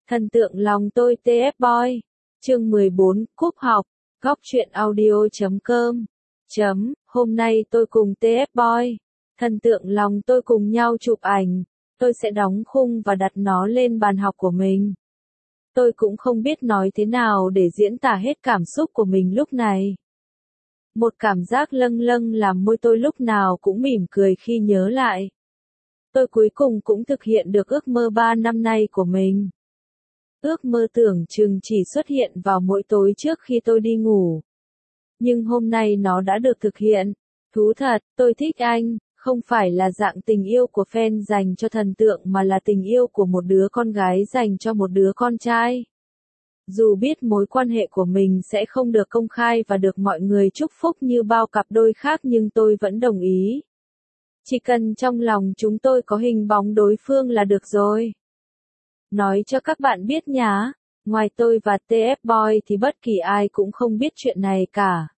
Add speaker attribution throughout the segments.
Speaker 1: Thần tượng lòng tôi TF Boy. Chương 14, Cúp học. Góc truyện audio.com. Hôm nay tôi cùng TF Boy, thần tượng lòng tôi cùng nhau chụp ảnh. Tôi sẽ đóng khung và đặt nó lên bàn học của mình. Tôi cũng không biết nói thế nào để diễn tả hết cảm xúc của mình lúc này. Một cảm giác lâng lâng làm môi tôi lúc nào cũng mỉm cười khi nhớ lại. Tôi cuối cùng cũng thực hiện được ước mơ 3 năm nay của mình. Ước mơ tưởng chừng chỉ xuất hiện vào mỗi tối trước khi tôi đi ngủ. Nhưng hôm nay nó đã được thực hiện. Thú thật, tôi thích anh, không phải là dạng tình yêu của fan dành cho thần tượng mà là tình yêu của một đứa con gái dành cho một đứa con trai. Dù biết mối quan hệ của mình sẽ không được công khai và được mọi người chúc phúc như bao cặp đôi khác nhưng tôi vẫn đồng ý. Chỉ cần trong lòng chúng tôi có hình bóng đối phương là được rồi. Nói cho các bạn biết nhá, ngoài tôi và TF Boy thì bất kỳ ai cũng không biết chuyện này cả.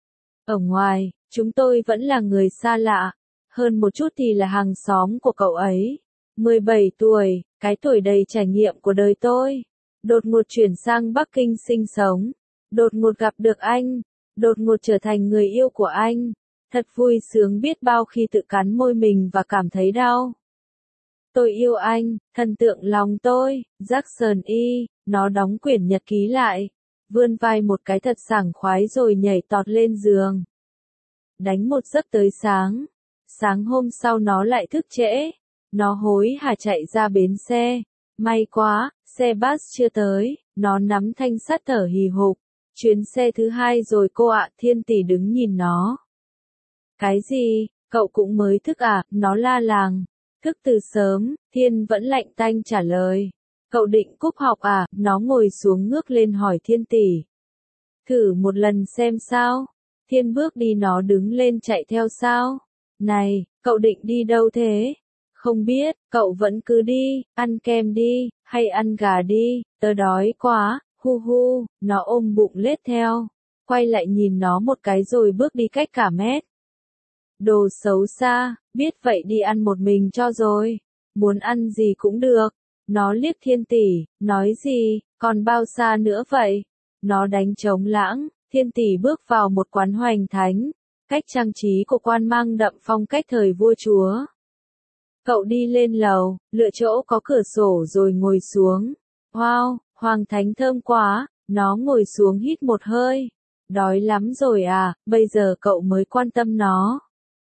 Speaker 1: Ở ngoài, chúng tôi vẫn là người xa lạ, hơn một chút thì là hàng xóm của cậu ấy. 17 tuổi, cái tuổi đầy trải nghiệm của đời tôi. Đột ngột chuyển sang Bắc Kinh sinh sống. Đột ngột gặp được anh. Đột ngột trở thành người yêu của anh. Thật vui sướng biết bao khi tự cắn môi mình và cảm thấy đau. Tôi yêu anh, thần tượng lòng tôi, Jackson Y, nó đóng quyển nhật ký lại. Vươn vai một cái thật sảng khoái rồi nhảy tọt lên giường. Đánh một giấc tới sáng. Sáng hôm sau nó lại thức trễ. Nó hối hả chạy ra bến xe. May quá, xe bus chưa tới, nó nắm thanh sắt thở hì hục. Chuyến xe thứ 2 rồi cô ạ. Thiên Tỷ đứng nhìn nó. Cái gì, cậu cũng mới thức à, nó la làng. Thức từ sớm, Thiên vẫn lạnh tanh trả lời. Cậu định cúp học à, nó ngồi xuống ngước lên hỏi Thiên Tỷ. Thử một lần xem sao. Thiên bước đi nó đứng lên chạy theo sao. Này, cậu định đi đâu thế? Không biết, cậu vẫn cứ đi, ăn kem đi, hay ăn gà đi, tớ đói quá, hu hu, nó ôm bụng lết theo. Quay lại nhìn nó một cái rồi bước đi cách cả mét. Đồ xấu xa, biết vậy đi ăn một mình cho rồi. Muốn ăn gì cũng được. Nó liếc Thiên Tỷ, nói gì, còn bao xa nữa vậy? Nó đánh trống lãng, Thiên Tỷ bước vào một quán hoành thánh. Cách trang trí của quan mang đậm phong cách thời vua chúa. Cậu đi lên lầu, lựa chỗ có cửa sổ rồi ngồi xuống. Wow, hoàng thánh thơm quá, nó ngồi xuống hít một hơi. Đói lắm rồi à, bây giờ cậu mới quan tâm nó.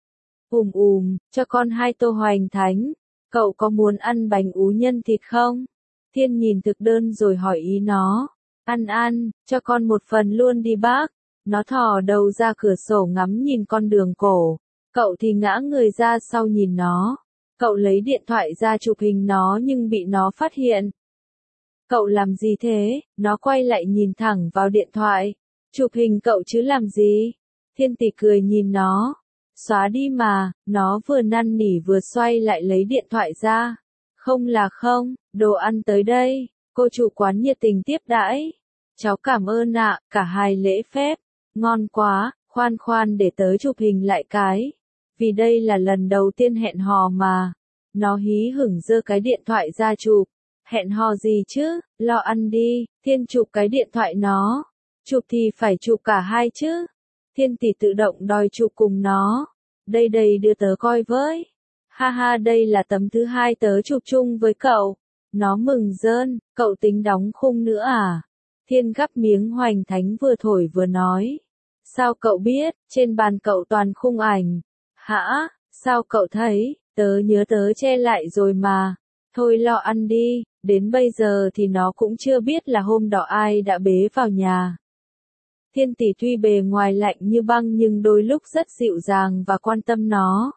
Speaker 1: Cho con 2 tô hoành thánh. Cậu có muốn ăn bánh ú nhân thịt không? Thiên nhìn thực đơn rồi hỏi ý nó. Ăn, cho con một phần luôn đi bác. Nó thò đầu ra cửa sổ ngắm nhìn con đường cổ. Cậu thì ngã người ra sau nhìn nó. Cậu lấy điện thoại ra chụp hình nó nhưng bị nó phát hiện. Cậu làm gì thế? Nó quay lại nhìn thẳng vào điện thoại. Chụp hình cậu chứ làm gì? Thiên Tỷ cười nhìn nó. Xóa đi mà, nó vừa năn nỉ vừa xoay lại lấy điện thoại ra. Không là không, đồ ăn tới đây. Cô chủ quán nhiệt tình tiếp đãi. Cháu cảm ơn ạ, cả hai lễ phép. Ngon quá, khoan để tớ chụp hình lại cái. Vì đây là lần đầu tiên hẹn hò mà. Nó hí hửng giơ cái điện thoại ra chụp. Hẹn hò gì chứ, lo ăn đi. Thiên chụp cái điện thoại nó. Chụp thì phải chụp cả hai chứ. Thiên Tỷ tự động đòi chụp cùng nó. Đây đưa tớ coi với. Ha ha, đây là tấm thứ 2 tớ chụp chung với cậu. Nó mừng rơn, cậu tính đóng khung nữa à? Thiên gắp miếng hoành thánh vừa thổi vừa nói. Sao cậu biết, trên bàn cậu toàn khung ảnh. Hả, sao cậu thấy, tớ nhớ tớ che lại rồi mà. Thôi lo ăn đi, đến bây giờ thì nó cũng chưa biết là hôm đó ai đã bế vào nhà. Thiên Tỷ tuy bề ngoài lạnh như băng nhưng đôi lúc rất dịu dàng và quan tâm nó.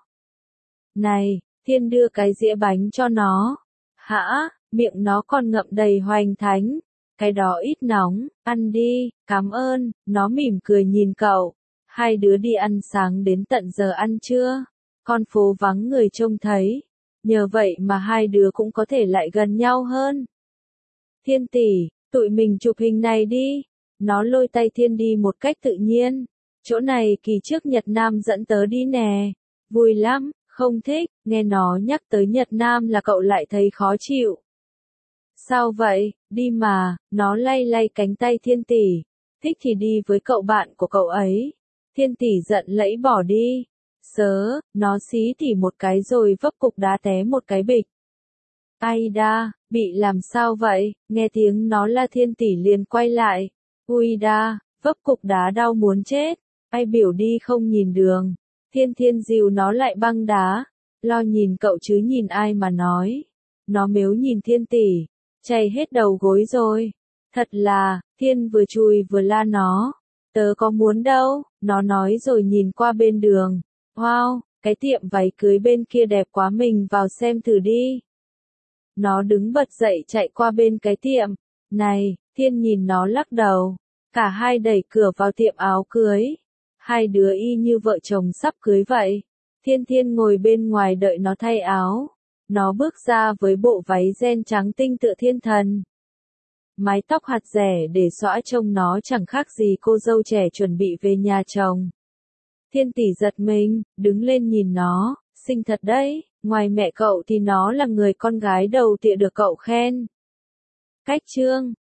Speaker 1: Này, Thiên đưa cái dĩa bánh cho nó. Hả, miệng nó còn ngậm đầy hoành thánh. Cái đó ít nóng, ăn đi, cảm ơn, nó mỉm cười nhìn cậu. Hai đứa đi ăn sáng đến tận giờ ăn trưa. Con phố vắng người trông thấy. Nhờ vậy mà hai đứa cũng có thể lại gần nhau hơn. Thiên Tỷ, tụi mình chụp hình này đi. Nó lôi tay Thiên đi một cách tự nhiên. Chỗ này kỳ trước Nhật Nam dẫn tớ đi nè. Vui lắm, không thích, nghe nó nhắc tới Nhật Nam là cậu lại thấy khó chịu. Sao vậy, Đi mà, nó lay lay cánh tay Thiên Tỷ. Thích thì đi với cậu bạn của cậu ấy. Thiên Tỷ giận lẫy bỏ đi. Sớ, nó xí Tỷ một cái rồi vấp cục đá té một cái bịch. Ai đa, bị làm sao vậy? Nghe tiếng nó la Thiên Tỷ liền quay lại. Ui đa, vấp cục đá đau muốn chết. Ai biểu đi không nhìn đường. Thiên Thiên dìu nó lại băng đá. Lo nhìn cậu chứ nhìn ai mà nói. Nó mếu nhìn Thiên Tỷ. Chảy hết đầu gối rồi. Thật là, Thiên vừa chùi vừa la nó. Tớ có muốn đâu, nó nói rồi nhìn qua bên đường. Wow, cái tiệm váy cưới bên kia đẹp quá, mình vào xem thử đi. Nó đứng bật dậy chạy qua bên cái tiệm. Này, Thiên nhìn nó lắc đầu. Cả hai đẩy cửa vào tiệm áo cưới. Hai đứa y như vợ chồng sắp cưới vậy. Thiên ngồi bên ngoài đợi nó thay áo. Nó bước ra với bộ váy ren trắng tinh tựa thiên thần. Mái tóc hạt rẻ để xõa trông nó chẳng khác gì cô dâu trẻ chuẩn bị về nhà chồng. Thiên Tỷ giật mình, đứng lên nhìn nó, xinh thật đấy, ngoài mẹ cậu thì nó là người con gái đầu tịa được cậu khen. Cách chương